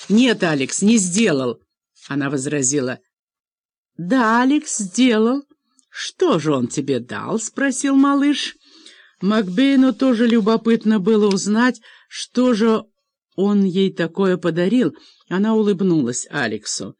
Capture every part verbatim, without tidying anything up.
«Нет, Алекс, не сделал!» Она возразила. «Да, Алекс, сделал. Что же он тебе дал?» — спросил малыш. Макбейну тоже любопытно было узнать, что же он ей такое подарил. Она улыбнулась Алексу.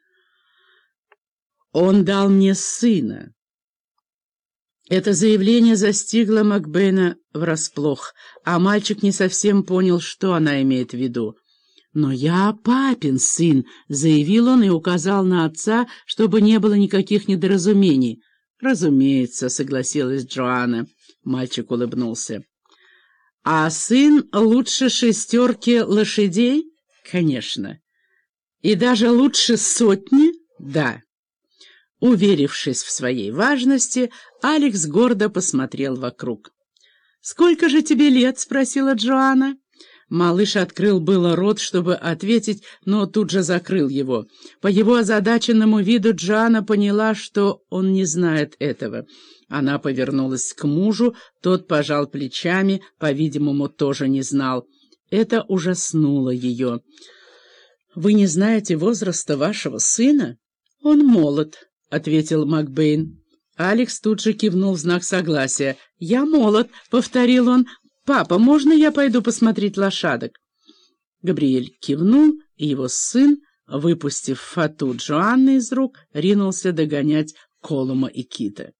«Он дал мне сына». Это заявление застигло Макбейна врасплох, а мальчик не совсем понял, что она имеет в виду. «Но я папин сын», — заявил он и указал на отца, чтобы не было никаких недоразумений. «Разумеется», — согласилась Джоанна. Мальчик улыбнулся. «А сын лучше шестерки лошадей?» «Конечно». «И даже лучше сотни?» «Да». Уверившись в своей важности, Алекс гордо посмотрел вокруг. «Сколько же тебе лет?» — спросила Джоанна. Малыш открыл было рот, чтобы ответить, но тут же закрыл его. По его озадаченному виду Джоанна поняла, что он не знает этого. Она повернулась к мужу, тот пожал плечами, по-видимому, тоже не знал. Это ужаснуло ее. «Вы не знаете возраста вашего сына?» «Он молод», — ответил Макбейн. Алекс тут же кивнул в знак согласия. «Я молод», — повторил он. «Папа, можно я пойду посмотреть лошадок?» Габриэль кивнул, и его сын, выпустив фату Джоанны из рук, ринулся догонять Колума и Кита.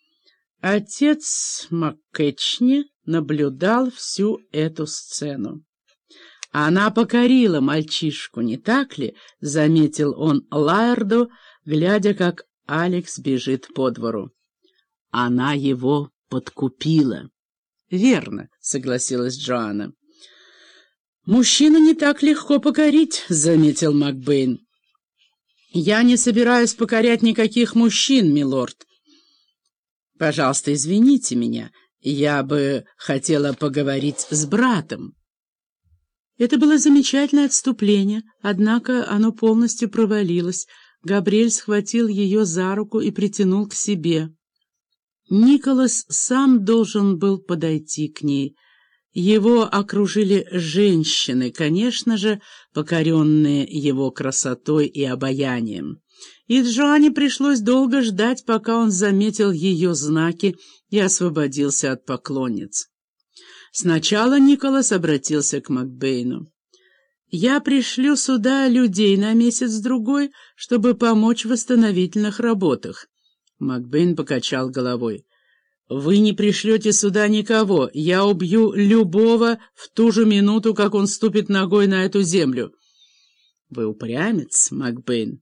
Отец Маккетчни наблюдал всю эту сцену. «Она покорила мальчишку, не так ли?» — заметил он Лаэрду, глядя, как Алекс бежит по двору. «Она его подкупила». «Верно», — согласилась Джоанна. «Мужчину не так легко покорить», — заметил Макбейн. «Я не собираюсь покорять никаких мужчин, милорд. Пожалуйста, извините меня, я бы хотела поговорить с братом». Это было замечательное отступление, однако оно полностью провалилось. Габриэль схватил ее за руку и притянул к себе. Николас сам должен был подойти к ней. Его окружили женщины, конечно же, покоренные его красотой и обаянием. И Джоанне пришлось долго ждать, пока он заметил ее знаки и освободился от поклонниц. Сначала Николас обратился к Макбейну. «Я пришлю сюда людей на месяц-другой, чтобы помочь в восстановительных работах». Макбейн покачал головой. «Вы не пришлете сюда никого. Я убью любого в ту же минуту, как он ступит ногой на эту землю». «Вы упрямец, Макбейн».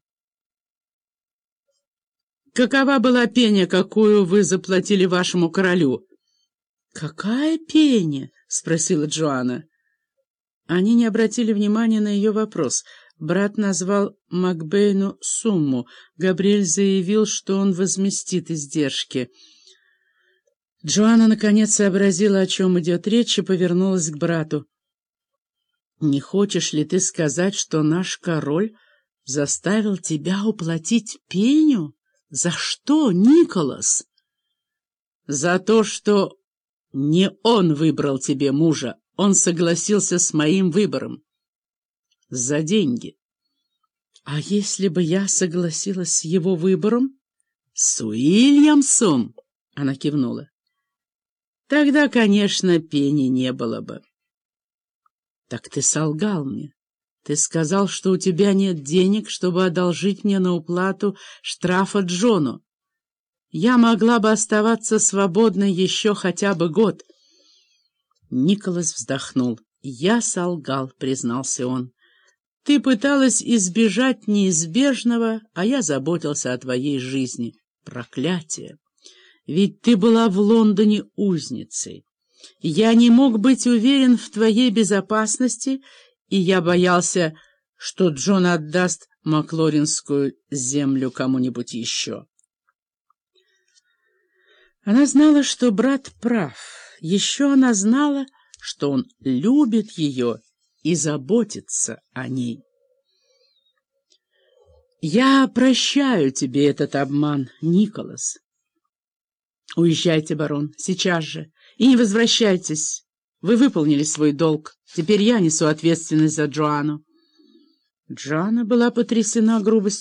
«Какова была пеня, какую вы заплатили вашему королю?» «Какая пеня?» — спросила Джоанна. Они не обратили внимания на ее вопрос. Брат назвал Макбейну сумму. Габриэль заявил, что он возместит издержки. Джоанна наконец сообразила, о чем идет речь, и повернулась к брату. «Не хочешь ли ты сказать, что наш король заставил тебя уплатить пеню? За что, Николас?» «За то, что не он выбрал тебе мужа. Он согласился с моим выбором. За деньги». «А если бы я согласилась с его выбором?» «С Уильямсом?» — она кивнула. «Тогда, конечно, пени не было бы». «Так ты солгал мне. Ты сказал, что у тебя нет денег, чтобы одолжить мне на уплату штрафа Джону. Я могла бы оставаться свободной еще хотя бы год». Николас вздохнул. «Я солгал», — признался он. «Ты пыталась избежать неизбежного, а я заботился о твоей жизни. Проклятие! Ведь ты была в Лондоне узницей. Я не мог быть уверен в твоей безопасности, и я боялся, что Джон отдаст Маклоринскую землю кому-нибудь еще». Она знала, что брат прав. Еще она знала, что он любит ее и заботится о ней. «Я прощаю тебе этот обман, Николас. Уезжайте, барон, сейчас же, и не возвращайтесь. Вы выполнили свой долг. Теперь я несу ответственность за Джоанну». Джоанна была потрясена грубостью